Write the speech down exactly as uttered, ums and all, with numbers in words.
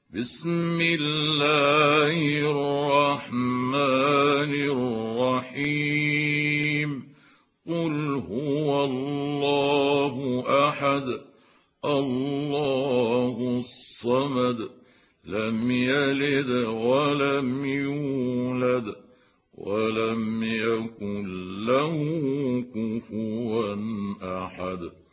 بسم الله الرحمن الرحيم قل هو الله أحد الله الصمد لم يلد ولم يولد ولم يكن له كفوا أحد